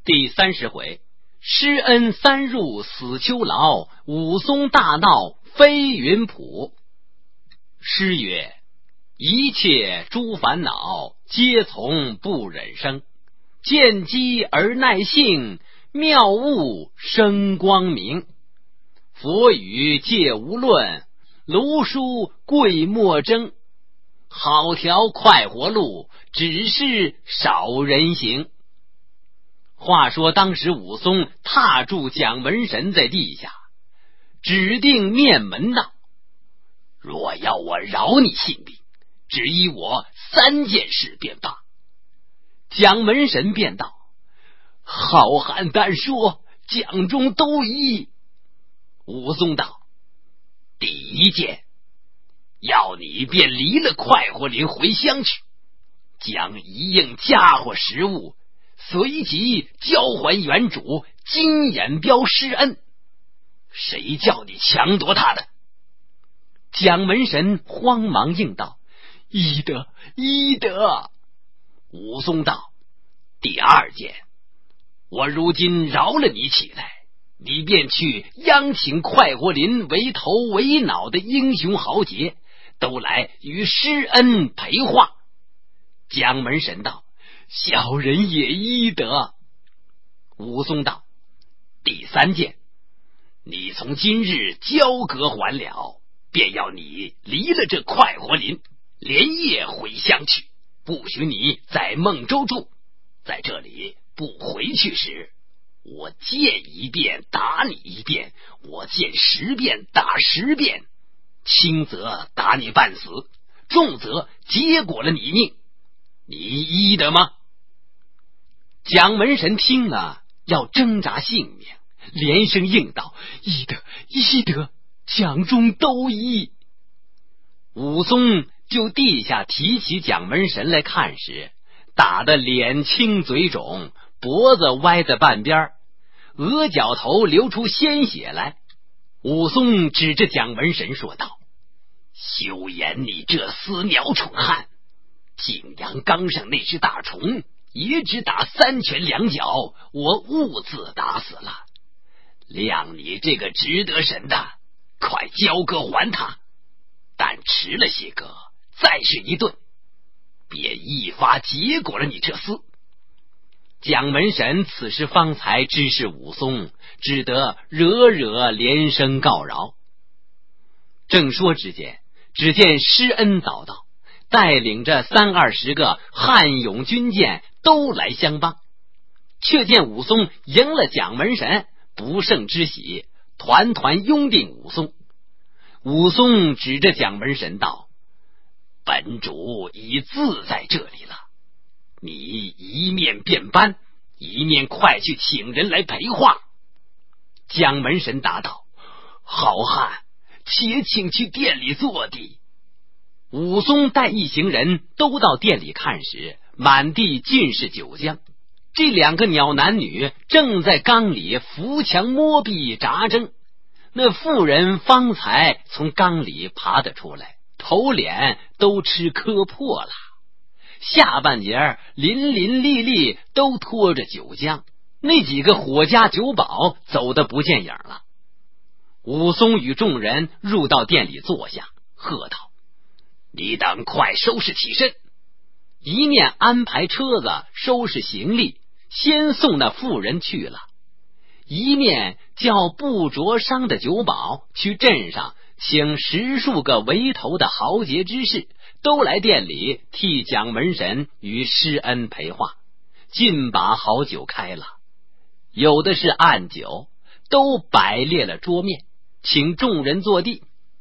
第30回，施恩3入死囚牢，武松大闹飞云浦。诗曰：一切诸烦恼，皆从不忍生。见机而耐性，妙物生光明。佛语戒无论，卢书贵莫争。好条快活路，只是少人行。话说当时武松踏住蒋门神在地下，指定面门道：若要我饶你性命，只依我3件事便罢。蒋门神便道：好汉但说，蒋中都依。武松道：第1件，要你便离了快活林回乡去，将一应家伙食物随即交还原主金眼彪施恩。谁叫你强夺他的？蒋门神慌忙应道：依得，依得。武松道：第2件，我如今饶了你起来，你便去央请快活林为头为脑的英雄豪杰都来与施恩陪话。蒋门神道：小人也依得。武松道：第3件，你从今日交割还了，便要你离了这快活林，连夜回乡去，不许你在孟州住。在这里不回去时，我见1遍打你1遍，我见10遍打10遍，轻则打你半死，重则结果了你命。你依得吗？蒋门神听了，要挣扎性命，连声应道：依得，依得，蒋中都依。武松就地下提起蒋门神来看时，打得脸青嘴肿，脖子歪在半边，额角头流出鲜血来。武松指着蒋门神说道：休言你这死鸟蠢汉，景阳冈上那只大虫也只打3拳2脚，我误自打死了。谅你这个值得神的，快交割还他，但迟了些个，再是一顿，便一发结果了你这厮。蒋门神此时方才知是武松，只得惹连声告饶。正说之间，只见施恩早到，带领着30-20个汉勇军舰都来相帮。却见武松赢了蒋门神，不胜之喜，团团拥定武松。武松指着蒋门神道：本主已自在这里了，你一面便搬，一面快去请人来陪话。蒋门神答道：好汉，且请去店里坐地。武松带一行人都到店里看时，满地尽是酒浆。这2个鸟男女正在缸里扶墙摸壁扎针。那妇人方才从缸里爬得出来，头脸都吃磕破了，下半截淋淋沥沥都拖着酒浆。那几个伙家酒保走得不见影了。武松与众人入到店里坐下，喝道：你等快收拾起身。一面安排车子收拾行李，先送那妇人去了，一面叫不着商的酒保去镇上请10数个为头的豪杰之士，都来店里替蒋门神与施恩陪话。尽把好酒开了，有的是暗酒，都摆列了桌面，请众人坐地。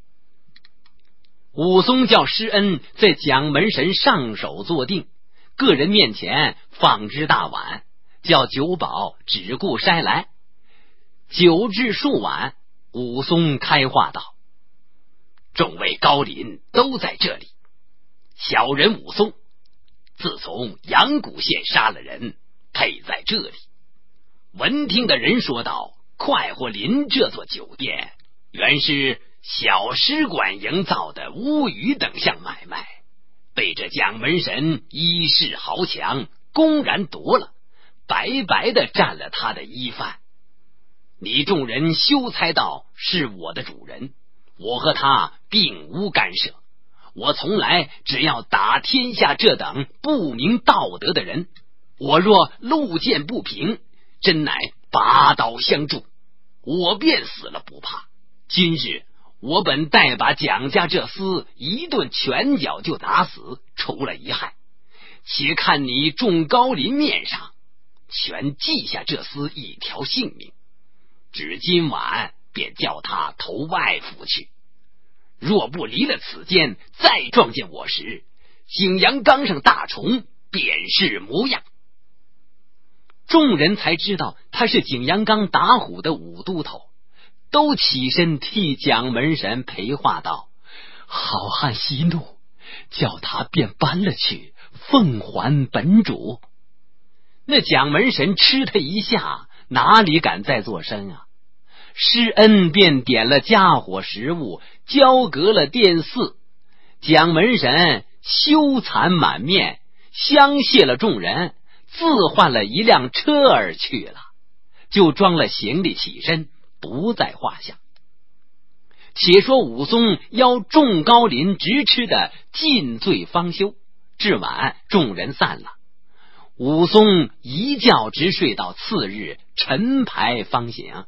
武松叫施恩在蒋门神上手坐定，个人面前放只大碗，叫酒保只顾筛来。酒至数碗，武松开话道：众位高邻都在这里，小人武松自从阳谷县杀了人，配在这里。闻听的人说道：快活林这座酒店原是小使馆营造的乌鱼等项买卖，被这蒋门神一世豪强公然夺了， 白白的占了他的衣饭。你众人休猜道是我的主人，我和他并无干涉。我从来只要打天下这等不明道德的人，我若路见不平，真乃拔刀相助，我便死了不怕。今日我本待把蒋家这厮一顿拳脚就打死，除了一害，且看你众高林面上全记下这厮一条性命，只今晚便叫他投外府去。若不离了此间，再撞见我时，景阳冈上大虫便是模样。众人才知道他是景阳冈打虎的武都头，都起身替蒋门神陪话道：好汉息怒，叫他便搬了去，奉还本主。那蒋门神吃他一下，哪里敢再作声啊？施恩便点了家伙食物，交隔了殿寺。蒋门神羞惭满面，相谢了众人，自换了一辆车儿去了，就装了行李起身，不在话下。且说武松邀众高林直吃的尽醉方休，至晚众人散了，武松一觉直睡到次日晨牌方醒。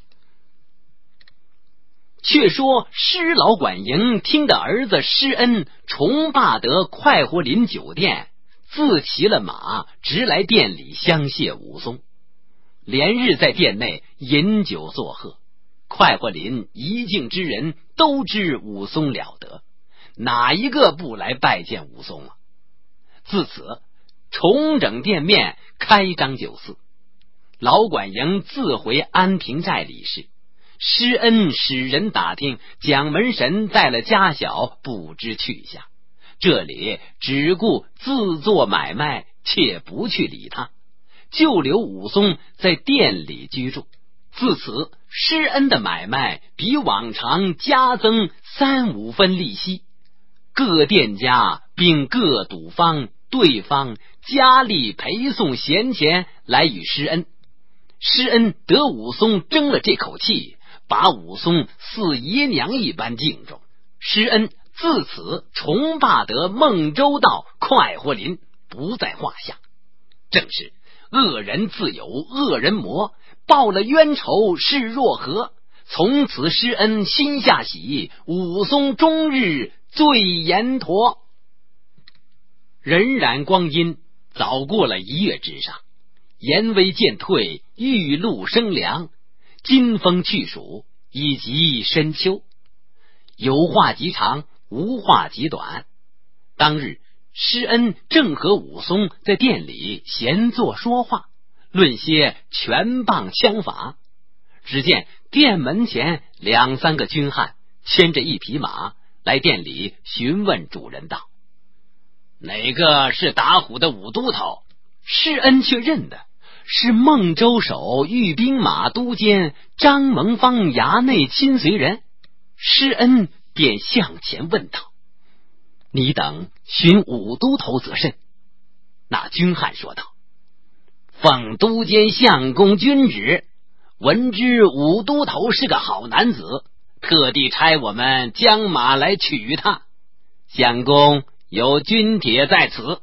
却说施老管营听得儿子施恩重霸得快活林酒店，自骑了马，直来店里相谢武松，连日在店内饮酒作贺。快活林一境之人都知武松了得，哪一个不来拜见武松啊？自此重整店面，开张酒肆。老管营自回安平寨理事，施恩使人打听蒋门神带了家小，不知去向，这里只顾自做买卖，且不去理他，就留武松在店里居住。自此施恩的买卖比往常加增3-5分利息，各店家并各赌方对方加力赔送闲钱来与施恩。施恩得武松争了这口气，把武松似爷娘一般敬重。施恩自此重霸得孟州道快活林，不在话下。正是恶人自有恶人磨，报了冤仇是若何？从此施恩心下喜，武松终日醉阎陀。荏苒光阴早过了1月之上，严威渐退，玉露生凉，金风去暑，以及深秋。有话极长，无话极短。当日施恩正和武松在店里闲坐说话，论些拳棒枪法。只见店门前2-3个军汉牵着一匹马来店里询问主人道：哪个是打虎的武都头？施恩却认的是孟州守御兵马都监张蒙方衙内亲随人。施恩便向前问道：你等寻武都头则甚？那军汉说道：奉都监相公军旨，闻知武都头是个好男子，特地差我们将马来取他。相公有军帖在此。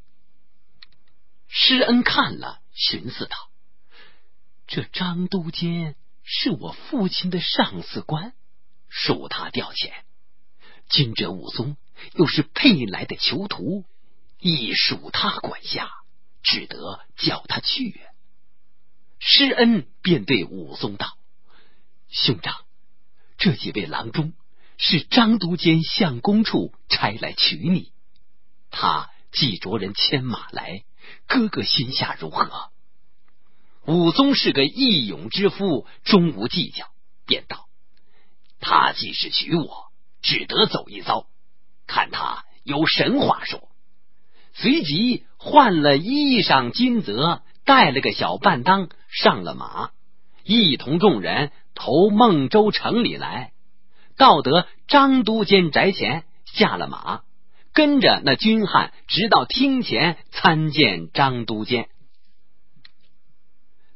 施恩看了，寻思道：这张都监是我父亲的上司官，恕他调遣。今这武松又是配来的囚徒，亦属他管辖，只得叫他去。施恩便对武松道：兄长，这几位郎中是张都监相公处差来取你，他既着人牵马来，哥哥心下如何？武松是个义勇之夫，终无计较，便道：他既是取我，只得走一遭，看他有神话说。随即换了衣裳金泽，带了个小半当，上了马，一同众人投孟州城里来。到得张都监宅前，下了马，跟着那军汉直到厅前参见张都监。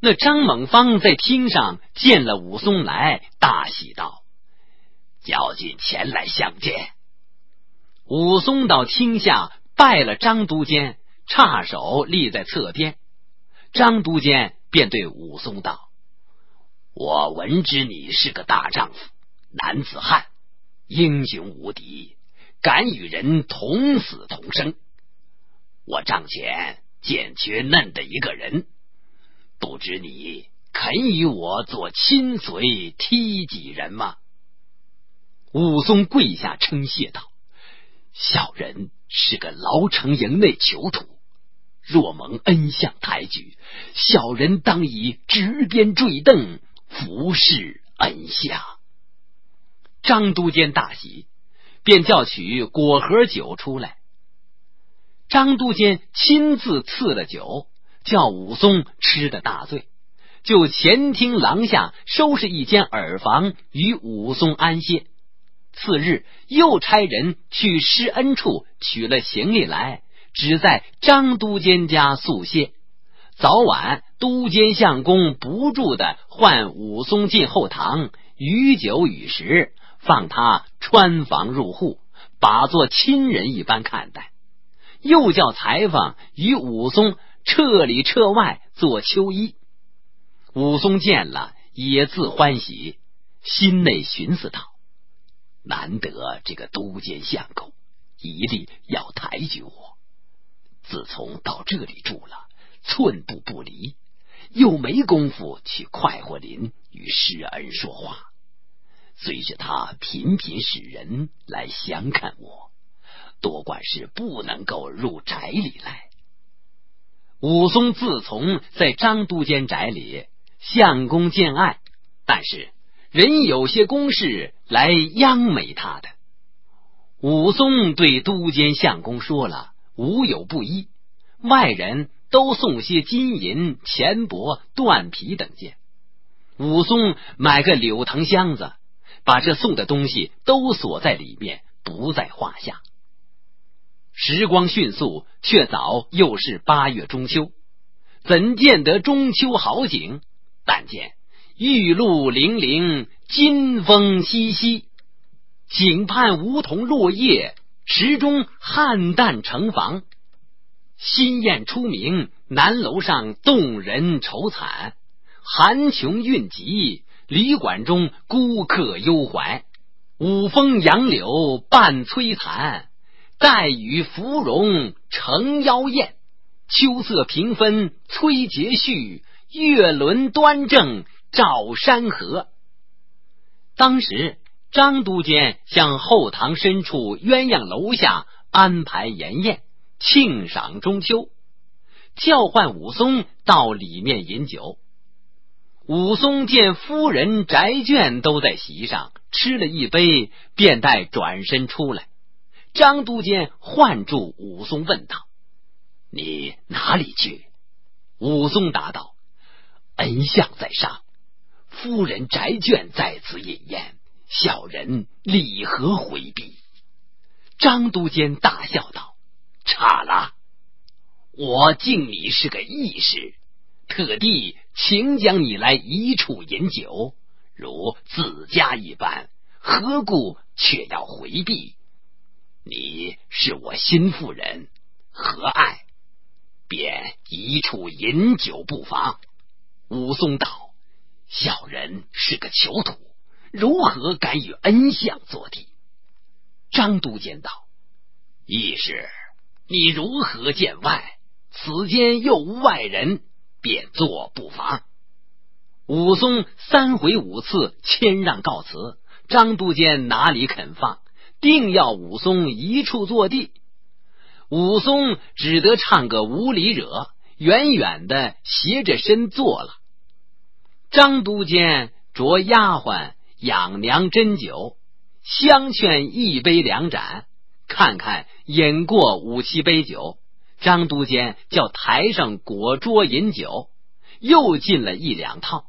那张猛方在厅上见了武松来，大喜道：叫进前来相见。武松到厅下拜了张都监，插手立在侧边。张都监便对武松道：我闻知你是个大丈夫，男子汉，英雄无敌，敢与人同死同生。我帐前见缺嫩的一个人，不知你肯与我做亲随梯己人吗？武松跪下称谢道：小人是个牢城营内囚徒，若蒙恩相抬举，小人当以执鞭坠镫，服侍恩相。张都监大喜，便叫取果盒酒出来。张都监亲自赐了酒，叫武松吃得大醉，就前厅廊下收拾一间耳房与武松安歇。次日又差人去施恩处取了行李来，只在张都监家宿歇。早晚都监相公不住的唤武松进后堂，与酒与食，放他穿房入户，把作亲人一般看待。又叫裁缝与武松彻里彻外做秋衣。武松见了也自欢喜，心内寻思道：难得这个都监相公一力要抬举我，自从到这里住了，寸步不离，又没工夫去快活林与施恩说话。虽是他频频使人来详看我，多管是不能够入宅里来。武松自从在张都监宅里，相公见爱，但是人有些公事来央美他的。武松对都监相公说了，无有不依，外人都送些金银、钱帛、缎皮等件。武松买个柳藤箱子，把这送的东西都锁在里面，不在话下。时光迅速，却早又是8月中秋，怎见得中秋好景？但见玉露零零，金风淅淅，井畔梧桐落叶，池中菡萏成房。新宴出名，南楼上动人愁惨，寒穷韵急，旅馆中孤客忧怀。五峰杨柳伴摧残，黛雨芙蓉成妖艳。秋色平分催节序，月轮端正照山河。当时张都监向后堂深处鸳鸯楼下安排筵宴，庆赏中秋，叫唤武松到里面饮酒。武松见夫人宅眷都在席上，吃了一杯，便待转身出来。张都监唤住武松问道：你哪里去？武松答道：恩相在上，夫人宅眷在此饮宴，小人理何回避？张都监大笑道：差了，我敬你是个义士，特地请将你来一处饮酒，如自家一般，何故却要回避？你是我心腹人，何爱？便一处饮酒不妨。武松道：小人是个囚徒，如何敢与恩相作敌？张都监道：义士，你如何见外？此间又无外人，便坐不妨。武松3回5次谦让告辞，张都监哪里肯放，定要武松一处坐地。武松只得唱个无理惹，远远的斜着身坐了。张都监着丫鬟养娘斟酒，相劝1杯2盏，看看饮过5、7杯酒。张都监叫台上果桌饮酒，又进了1、2套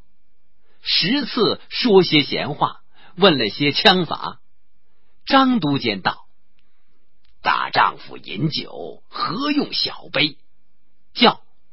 ，10次说些闲话，问了些枪法。张都监道：大丈夫饮酒何用小杯？叫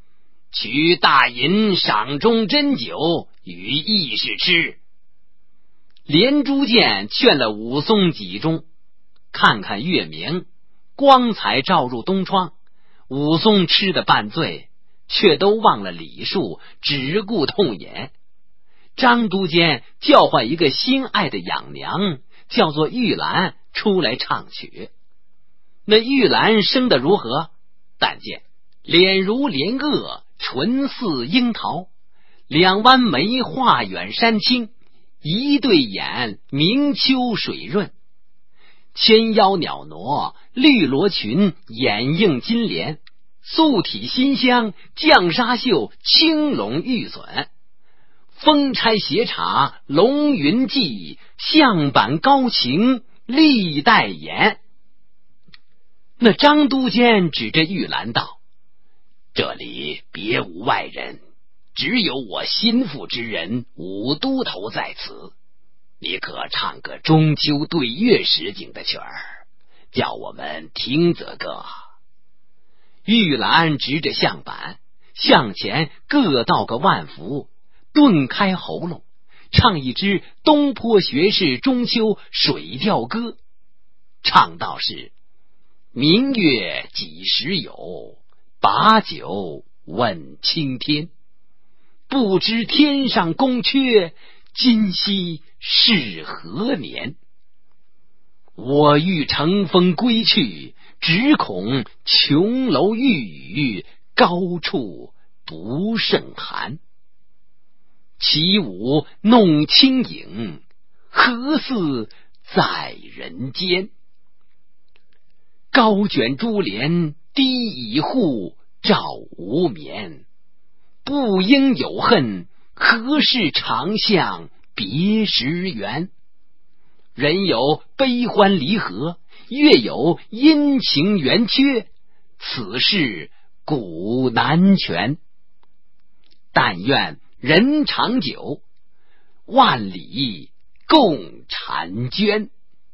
取大银赏中珍酒与义士吃。连珠剑劝了武松几盅，看看月明，光彩照入东窗，武松吃得半醉，却都忘了礼数，只顾痛饮。张都监叫唤一个心爱的养娘，叫做玉兰，出来唱曲。那玉兰生得如何？但见脸如莲萼，唇似樱桃，两弯眉画远山青，一对眼明秋水润，纤腰袅娜，绿罗裙，眼映金莲，素体馨香，绛纱袖，青龙玉笋，风差斜插，龙云髻，象板高擎，历代言。那张都监指着玉兰道：这里别无外人，只有我心腹之人武都头在此，你可唱个中秋对月时景的曲儿，叫我们听则个。玉兰执着象板，向前各道个万福，顿开喉咙，唱一支东坡学士中秋水调歌，唱道是：明月几时有，把酒问青天，不知天上宫阙，今夕是何年。我欲乘风归去，只恐琼楼玉宇，高处不胜寒。起舞弄清影，何似在人间。高卷珠帘低倚户，照无眠。不应有恨，何事长向别时圆。人有悲欢离合，月有阴晴圆缺，此事古难全。但愿人长久，万里共婵娟。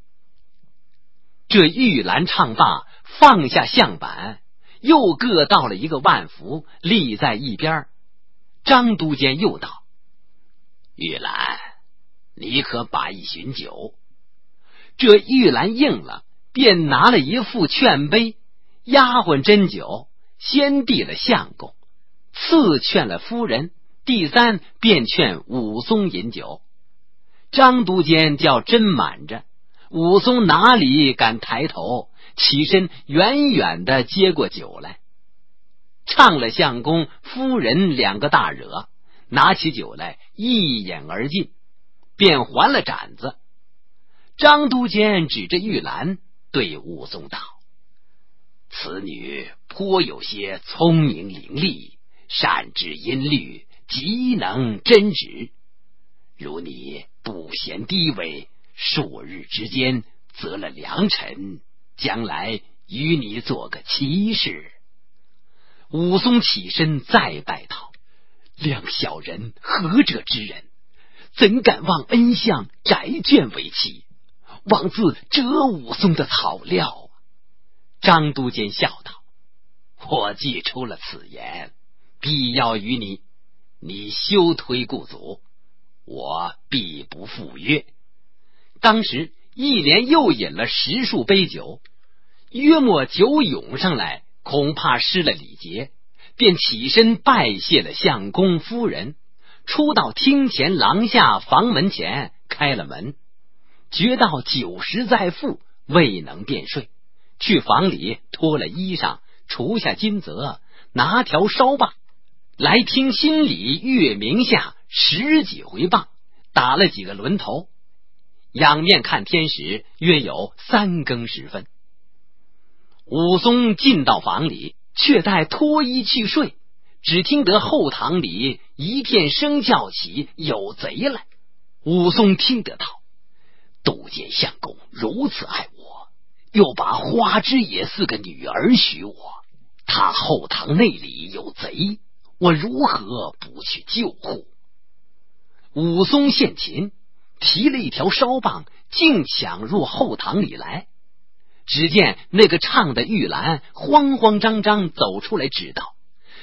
这玉兰唱罢，放下象板，又各倒了一个万福，立在一边。张都监又道：玉兰，你可把一巡酒。这玉兰应了，便拿了一副劝杯，丫鬟斟酒，先递了相公，次劝了夫人，第三便劝武松饮酒。张都监叫斟满着，武松哪里敢抬头，起身远远的接过酒来，唱了相公夫人两个大惹，拿起酒来一饮而尽，便还了盏子。张都监指着玉兰对武松道：此女颇有些聪明伶俐，善知音律，极能真旨。如你不嫌低微，数日之间择了良臣，将来与你做个妻室。武松起身再拜道：两小人何者之人，怎敢望恩相宅眷为妻，枉自折武松的草料。张都监笑道：我既出了此言，必要与你，你休推故祖，我必不赴约。当时一连又饮了10数杯酒，约莫酒涌上来，恐怕失了礼节，便起身拜谢了相公夫人，出到厅前廊下房门前，开了门，觉到酒食在腹，未能便睡，去房里脱了衣裳，除下金泽，拿条烧棒来听心里月明下10几回棒，打了几个轮头，仰面看天时，约有3更时分。武松进到房里，却待脱衣去睡，只听得后堂里一片声叫起，有贼来。武松听得道：都监相公如此爱我，又把花枝也4个女儿许我，他后堂内里有贼，我如何不去救护？武松现擒，提了一条烧棒，竟抢入后堂里来。只见那个唱的玉兰慌慌张张走出来，指道：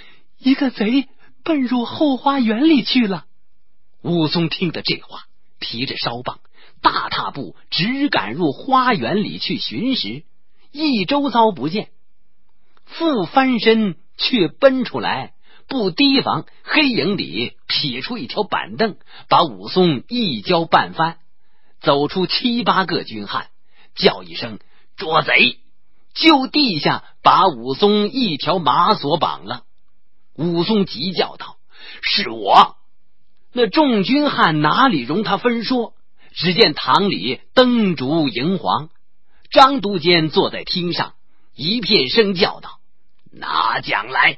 一个贼奔入后花园里去了。 武松听得这话，提着烧棒，大踏步直赶入花园里去寻时，一周遭不见，复翻身却奔出来，不提防黑影里劈出一条板凳，把武松一跤半翻，走出7、8个军汉，叫一声捉贼，就地下把武松一条马索绑了。武松急叫道：是我！那众军汉哪里容他分说，只见堂里灯烛荧黄，张都监坐在厅上，一片声叫道：拿奖来！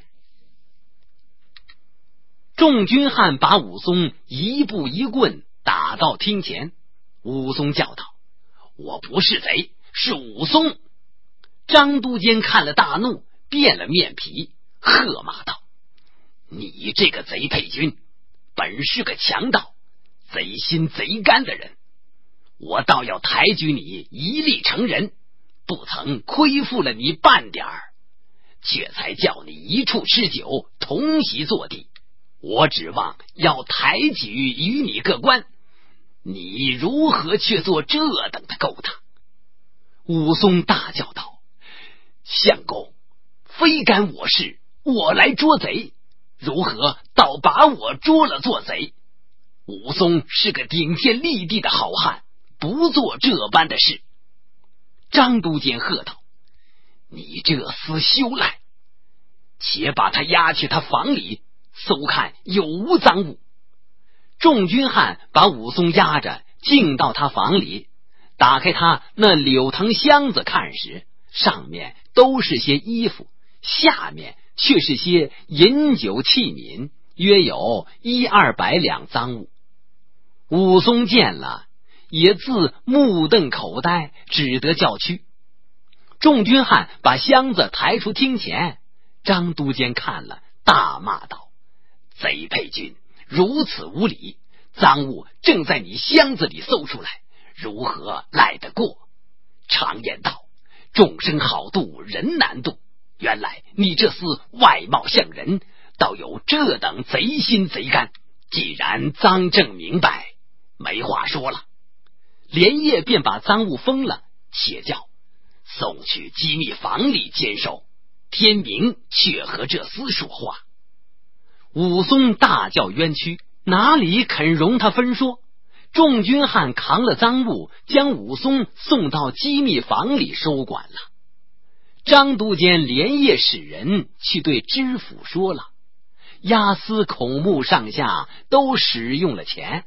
众军汉把武松一步一棍打到厅前。武松叫道：我不是贼，是武松！张都监看了大怒，变了面皮，喝骂道：你这个贼配军，本是个强盗，贼心贼肝的人，我倒要抬举你一力成人，不曾亏负了你半点儿，却才叫你一处吃酒，同席坐地，我指望要抬举与你个官，你如何却做这等的勾当？武松大叫道：相公，非干我事，我来捉贼，如何倒把我捉了做贼？武松是个顶天立地的好汉，不做这般的事。张都监喝道：你这厮休赖，且把他押去他房里搜看有无赃物。众军汉把武松押着进到他房里，打开他那柳藤箱子看时，上面都是些衣服，下面却是些饮酒器皿，约有100-200两赃物。武松见了，也自目瞪口呆，只得叫屈。众军汉把箱子抬出厅前，张都监看了，大骂道：贼配军，如此无礼，赃物正在你箱子里搜出来，如何赖得过？常言道，众生好度，人难度，原来你这厮外貌像人，倒有这等贼心贼肝，既然赃证明白，没话说了。连夜便把赃物封了，且叫送去机密房里监守，天明却和这厮说话。武松大叫冤屈，哪里肯容他分说？众军汉扛了赃物，将武松送到机密房里收管了。张都监连夜使人去对知府说了，押司孔目上下都使用了钱。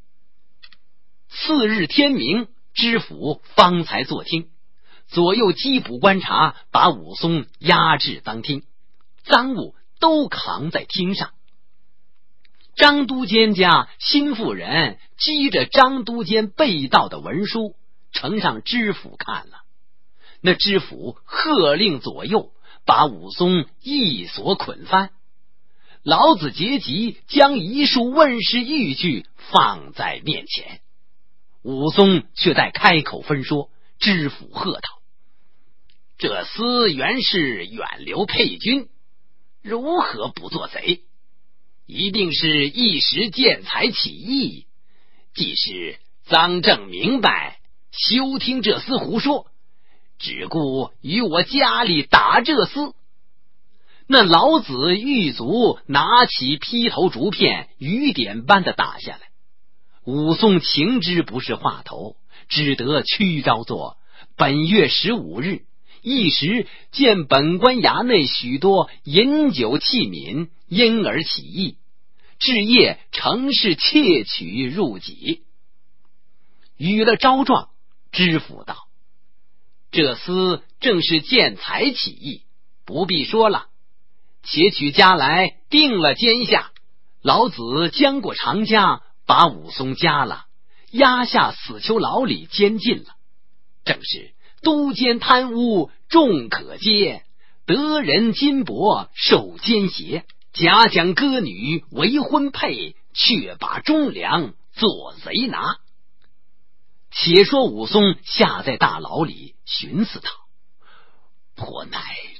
次日天明，知府方才坐听，左右缉捕观察，把武松押至当厅，赃物都扛在厅上。张都监家心腹人积着张都监被盗的文书，呈上知府看了。那知府喝令左右，把武松一锁捆翻。老子结急，将一束问事玉具放在面前。武松却待开口分说，知府喝道：这厮原是远流配军，如何不做贼？一定是一时见财起意，既是赃证明白，休听这厮胡说，只顾与我家里打这厮。那老子狱卒拿起劈头竹片，雨点般的打下来。武松情知不是话头，只得屈招作。本月15日，一时见本官衙内许多饮酒器皿，因而起意，至夜乘势窃取入己。与了招状，知府道：这厮正是见财起意，不必说了，且取家来定了监下。老子将过长家，把武松夹了，押下死囚牢里监禁了。正是都监贪污众可揭，得人金帛受奸邪，假讲歌女为婚配，却把忠良做贼拿。且说武松下在大牢里寻思道：颇乃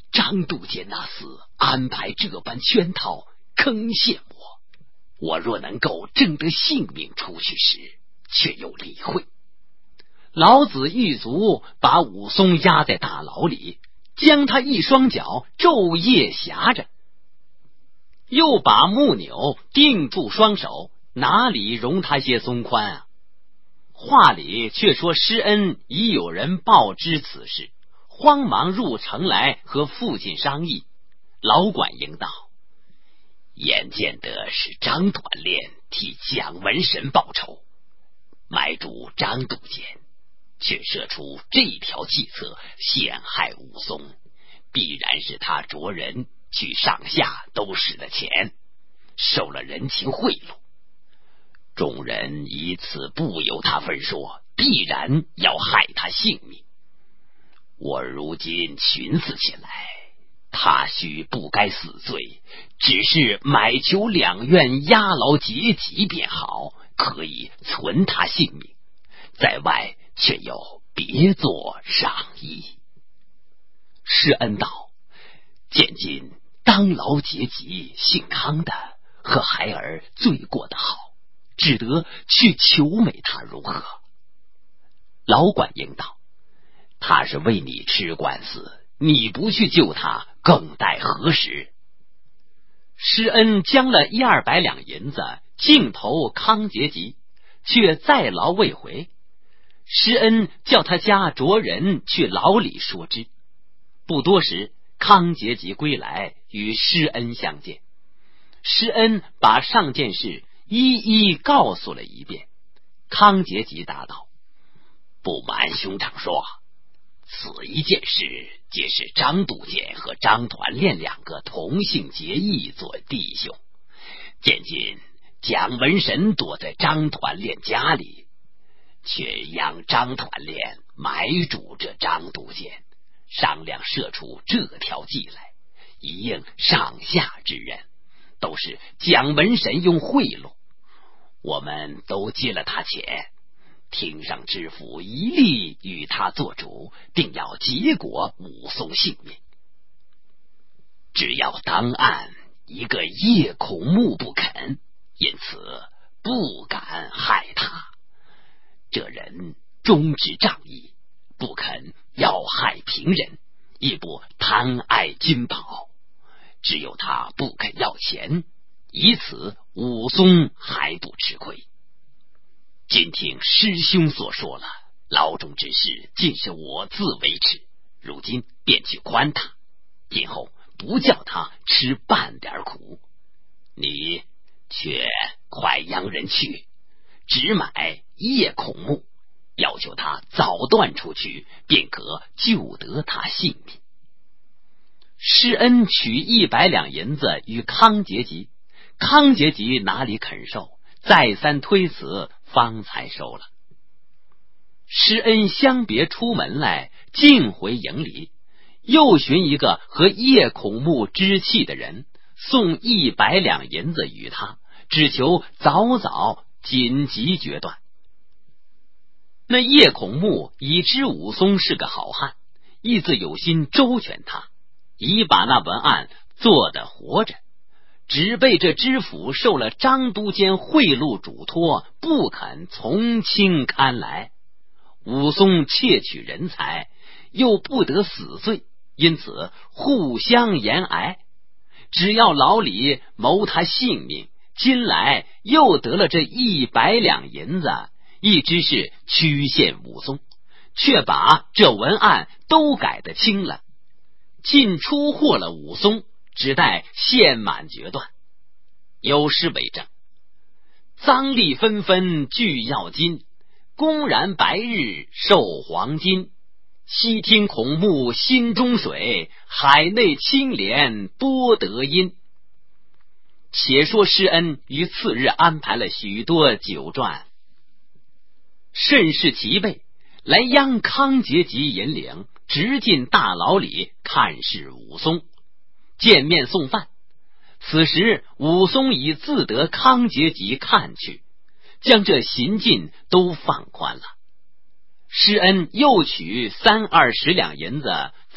张督监那厮安排这般圈套，坑陷我若能够挣得性命出去时，却又理会。老子狱卒把武松压在大牢里，将他一双脚昼夜挟着，又把木钮定住双手，哪里容他些松宽啊？话里却说施恩已有人报知此事，慌忙入城来和父亲商议。老管应道：眼见的是张团练替蒋门神报仇，买主张督监却设出这条计策陷害武松，必然是他着人去上下都使了钱，受了人情贿赂。众人以此不由他分说，必然要害他性命。我如今寻思起来，他须不该死罪，只是买求两院押牢结集便好，可以存他性命，在外却有别作商议。施恩道：见今当牢结集姓康的和孩儿罪过的好，只得去求美他如何？老管应道：他是为你吃官司，你不去救他，更待何时？施恩将了100-200两银子径投康结集，却再牢未回。施恩叫他家着人去牢里说之。不多时，康结集归来，与施恩相见。施恩把上件事一一告诉了一遍。康结集答道：不瞒兄长说，此一件事皆是张督监和张团练两个同姓结义做弟兄，见今蒋门神躲在张团练家里，却让张团练买主这张督监，商量设出这条计来，以应上下之人，都是蒋门神用贿赂，我们都借了他钱，厅上知府一力与他做主，定要结果武松性命。只要当案一个叶孔目不肯，因此不敢害他。这人忠直仗义，不肯要害平人，亦不贪爱金宝，只有他不肯要钱，以此武松还不吃亏。今听师兄所说了，牢中之事尽是我自维持，如今便去宽他，今后不叫他吃半点苦。你却快央人去，只买叶孔目，要求他早断出去，便可救得他性命。施恩取100两银子与康结集，康结集哪里肯受，再三推辞，方才收了。施恩相别出门来，径回营里，又寻一个和叶孔目知气的人，送100两银子与他，只求早早紧急决断。那叶孔目已知武松是个好汉，亦自有心周全他，已把那文案做得活着，只被这知府受了张督监贿赂嘱托，不肯从轻看来。武松窃取人才，又不得死罪，因此互相言挨。只要牢里谋他性命，今来又得了这100两银子，一知是曲线武松，却把这文案都改得轻了，尽出获了武松，只待县满决断。有诗为证：赃吏纷纷聚要金，公然白日受黄金。悉听孔目心中水，海内清廉多得因。且说施恩于次日安排了许多酒馔，甚是齐备，来央康结集引领，直进大牢里看视武松，见面送饭。此时武松已自得康结集看去，将这刑禁都放宽了。施恩又取30-20两银子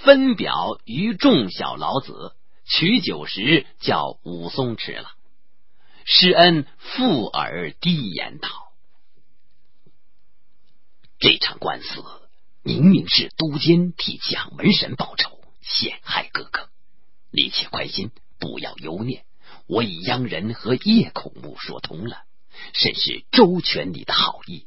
分表于众小老子，取酒时叫武松吃了。施恩附耳低言道：这场官司明明是都监替蒋门神报仇，陷害哥哥，你且宽心，不要忧念，我已央人和叶孔目说通了，甚是周全你的好意，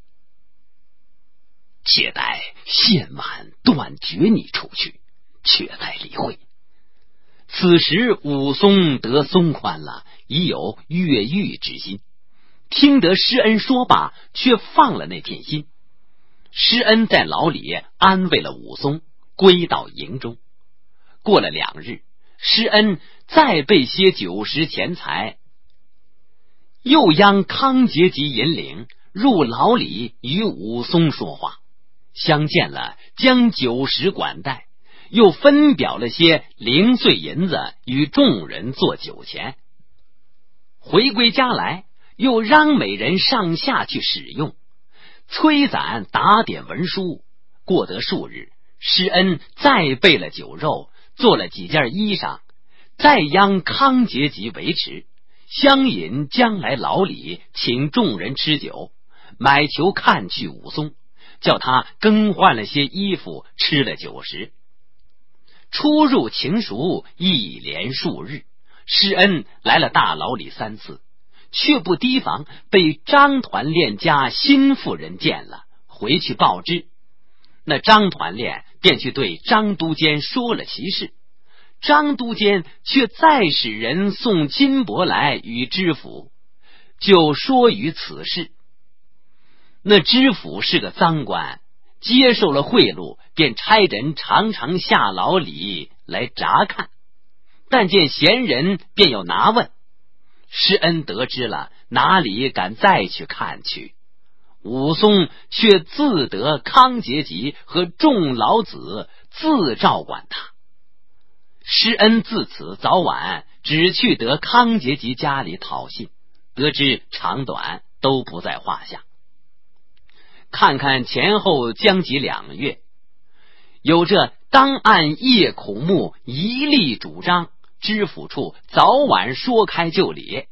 且待县满断绝你出去，却待理会。此时武松得松宽了，已有越狱之心，听得施恩说罢，却放了那片心。施恩在牢里安慰了武松，归到营中。过了2日，施恩再备些酒食钱财，又央康节级引领入牢里与武松说话，相见了，将酒食管待，又分表了些零碎银子与众人做酒钱。回归家来，又让每人上下去使用，催攒打点文书。过得数日，施恩再备了酒肉，做了几件衣裳，再央康节级维持，相引将来牢里，请众人吃酒，买球看去武松，叫他更换了些衣服，吃了酒食。出入情熟，一连数日，施恩来了大牢里3次，却不提防被张团练家新妇人见了，回去报知。那张团练便去对张都监说了其事，张都监却再使人送金帛来与知府，就说于此事。那知府是个赃官，接受了贿赂，便差人常常下牢里来查看，但见闲人便要拿问。施恩得知了，哪里敢再去看去？武松却自得康节级和众老子自照管他。施恩自此早晚只去得康节级家里讨信，得知长短都不在话下。看看前后将及2月，有这当按叶孔目一力主张，知府处早晚说开就理。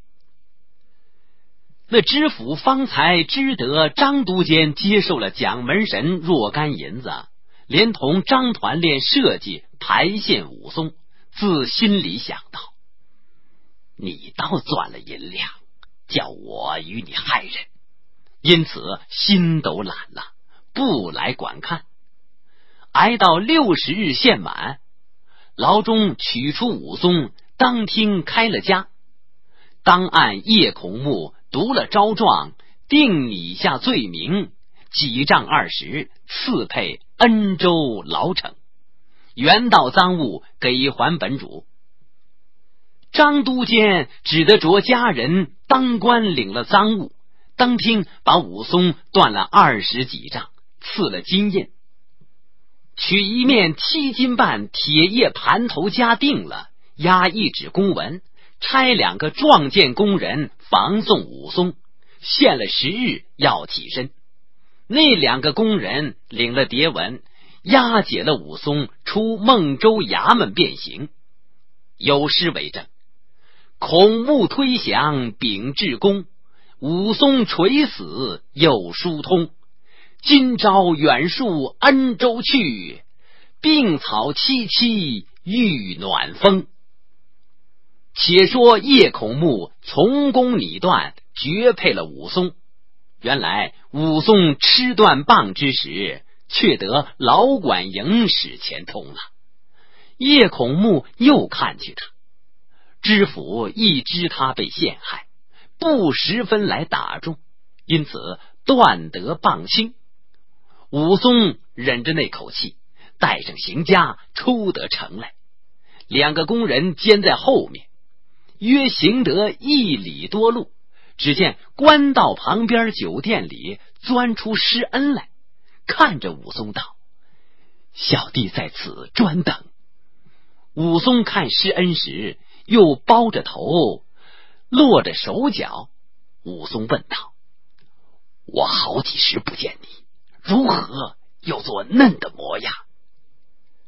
那知府方才知得张都监接受了蒋门神若干银子，连同张团练设计排陷武松，自心里想到：你倒攥了银两，叫我与你害人，因此心都懒了，不来管看。挨到60日限满，牢中取出武松，当厅开了家，当按叶孔目读了招状，定以下罪名，几杖20，赐配恩州牢城，原道赃物给还本主。张都监只得着家人当官领了赃物，当厅把武松断了20几杖，赐了金印，取一面7斤半铁叶盘头夹定了，压一纸公文，差2个壮健工人防送武松，限了10日要起身。那2个工人领了牒文，押解了武松出孟州衙门便行。有诗为证：孔目推降秉至公，武松垂死又疏通。今朝远戍恩州去，病草萋萋遇暖风。且说叶孔目从公拟断，绝配了武松。原来武松吃断棒之时，却得老管营使钱通了。叶孔目又看去他，知府亦知他被陷害，不十分来打中，因此断得棒轻。武松忍着那口气，带上行家出得城来，2个工人监在后面，约行得1里多路，只见官道旁边酒店里钻出施恩来，看着武松道：小弟在此专等。武松看施恩时，又包着头，落着手脚。武松问道：我好几时不见你，如何又做嫩的模样？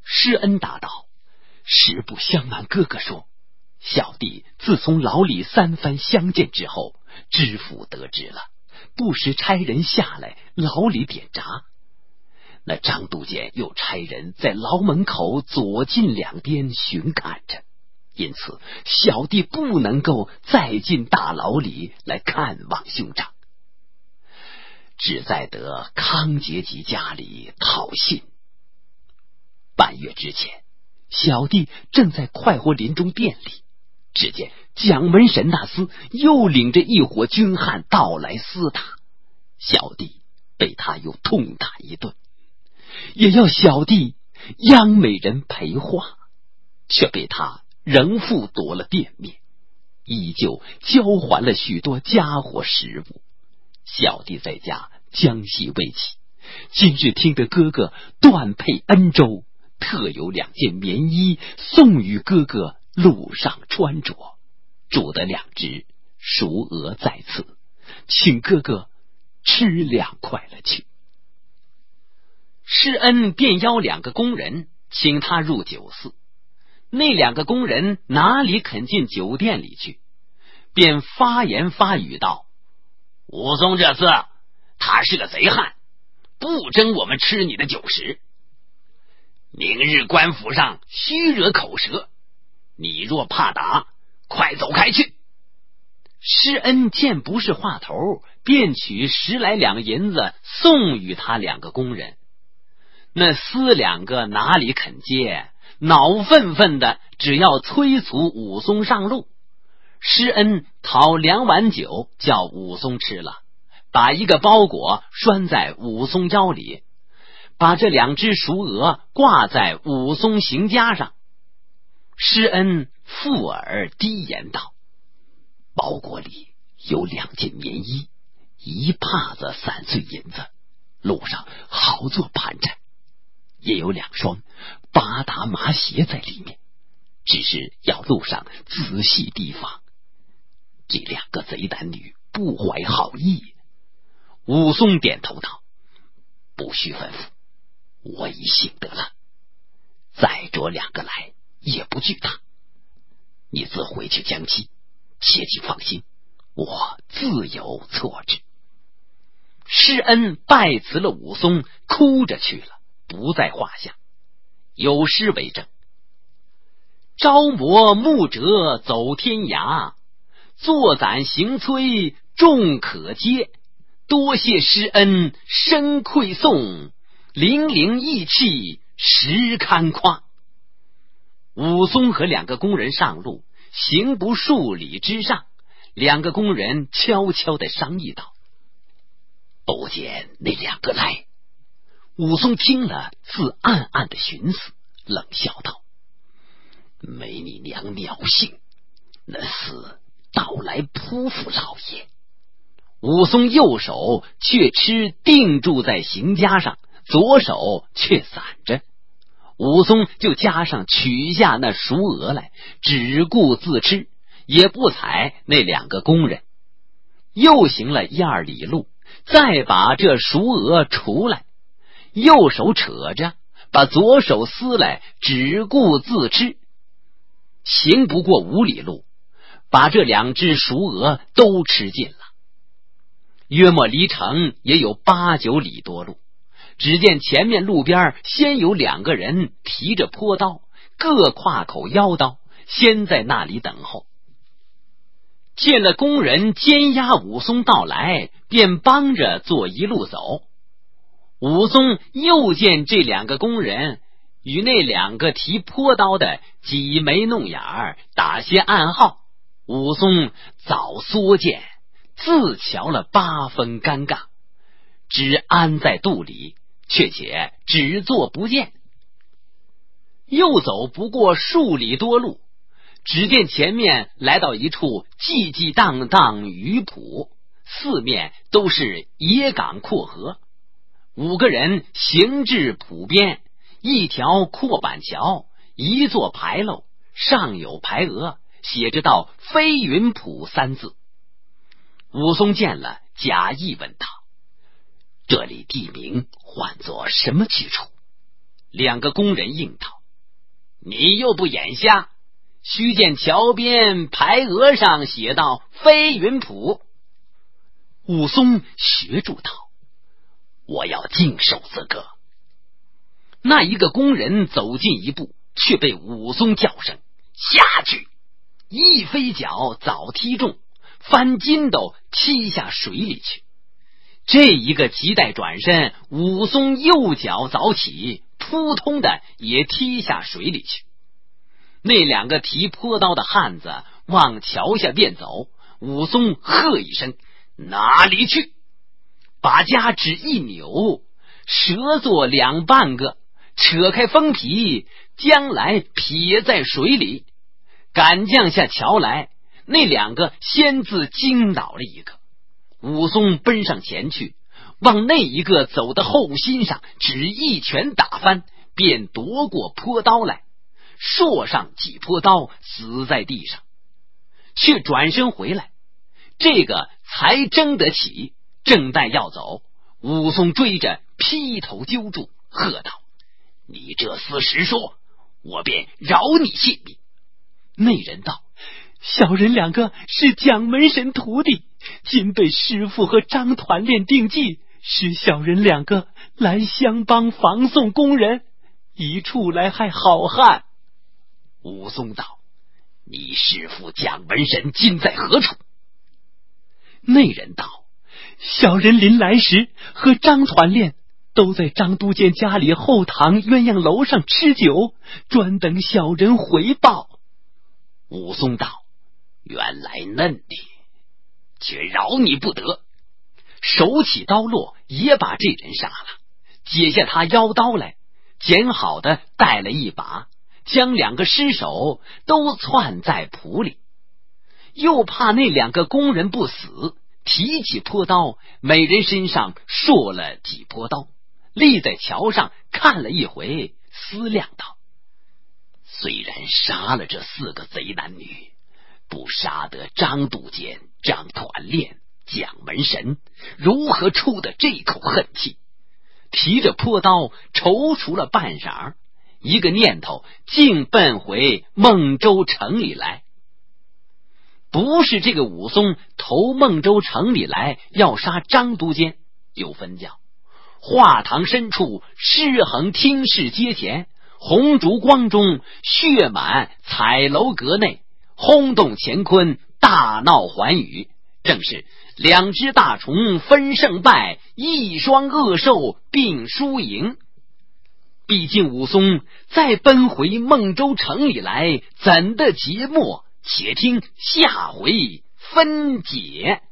施恩答道：实不相瞒哥哥说，小弟自从牢里3番相见之后，知府得知了，不时差人下来牢里点闸。那张督监又差人在牢门口左近两边巡看着，因此小弟不能够再进大牢里来看望兄长，只在得康节吉家里讨信。半月之前，小弟正在快活林中店里，只见蒋门神大司又领着一伙军汉到来厮打，小弟被他又痛打一顿，也要小弟央美人陪话，却被他仍复夺了店面，依旧交还了许多家伙食物。小弟在家将息未起，今日听得哥哥断配恩州，特有2件棉衣送与哥哥路上穿着，煮得2只熟鹅在此，请哥哥吃2块了去。 施恩便邀2个工人请他入酒肆，那2个工人哪里肯进酒店里去，便发言发语道：武松这次他是个贼汉，不争我们吃你的酒食，明日官府上须惹口舌，你若怕打，快走开去。施恩见不是话头，便取10来两银子送与他2个工人。那厮2个哪里肯接，恼愤愤的只要催促武松上路。施恩讨2碗酒叫武松吃了，把一个包裹拴在武松腰里，把这2只熟鹅挂在武松行枷上。施恩附耳低言道：包裹里有2件棉衣，1帕子3碎银子，路上好做盘缠，也有2双8打麻鞋在里面，只是要路上仔细提防。这2个贼男女不怀好意。武松点头道：不须吩咐，我已醒得了，再着2个来也不惧他。你自回去将期，切记放心，我自有措置。施恩拜辞了武松，哭着去了，不在话下。有诗为证：朝磨暮折走天涯，坐攒行催众可接。多谢施恩深馈颂，伶伶意气实堪夸。武松和2个工人上路，行不数里之上，2个工人悄悄地商议道：不见那2个来。武松听了，自暗暗的寻思，冷笑道：没你娘鸟性，那厮倒来扑伏老爷。武松右手却吃定住在行枷上，左手却散着。武松就加上取下那熟鹅来，只顾自吃，也不睬那2个工人。又行了1、2里路，再把这熟鹅除来，右手扯着，把左手撕来，只顾自吃。行不过5里路，把这2只熟鹅都吃尽了。约莫离城也有8、9里多路，只见前面路边先有2个人提着坡刀，各挎口腰刀，先在那里等候。见了工人监押武松到来，便帮着做一路走。武松又见这2个工人与那2个提坡刀的挤眉弄眼儿，打些暗号，武松早缩剑，自瞧了8分尴尬，只安在肚里，却且只做不见。又走不过数里多路，只见前面来到一处寂寂荡荡渔浦，四面都是野港阔河。5个人行至浦边，一条阔板桥，一座牌楼，上有牌额，写着道飞云浦3字。武松见了，假意问道：这里地名唤作什么去处？2个工人应道： 你又不眼瞎，须见桥边牌额上写道飞云浦。 武松学住道：我要净守此个。 那一个工人走近一步，却被武松叫声下去，一飞脚早踢中，翻筋斗踢下水里去。这一个急待转身，武松右脚早起，扑通的也踢下水里去。那两个提坡刀的汉子往桥下便走，武松喝一声哪里去，把家指一扭，折作两半个，扯开封皮，将来撇在水里。赶降下桥来，那两个先自惊倒了一个。武松奔上前去，往那一个走的后心上只一拳打翻，便夺过坡刀来，硕上几坡刀，死在地上。却转身回来，这个才争得起，正待要走，武松追着劈头揪住，喝道：你这厮实说，我便饶你性命。 那人道：小人两个是蒋门神徒弟，今被师傅和张团练定计，使小人两个来相帮防送工人，一处来害好汉。 武松道：你师傅蒋门神今在何处？ 那人道：小人临来时和张团练都在张都监家里后堂鸳鸯楼上吃酒，专等小人回报。 武松道：原来嫩的，却饶你不得。手起刀落，也把这人杀了，解下他腰刀来，剪好的带了一把，将两个尸首都窜在铺里。又怕那两个工人不死，提起坡刀，每人身上硕了几坡刀，立在桥上看了一回，思量道：虽然杀了这四个贼男女，不杀得张都监、张团练、蒋门神，如何出的这口恨气？提着坡刀踌躇了半晌，一个念头竟奔回孟州城里来。不是这个武松投孟州城里来要杀张都监，有分教。画堂深处，尸横听市街前，红烛光中，血满彩楼阁内，轰动乾坤，大闹寰宇，正是两只大虫分胜败，一双恶兽并输赢。毕竟武松再奔回孟州城里来，怎的节末？且听下回分解。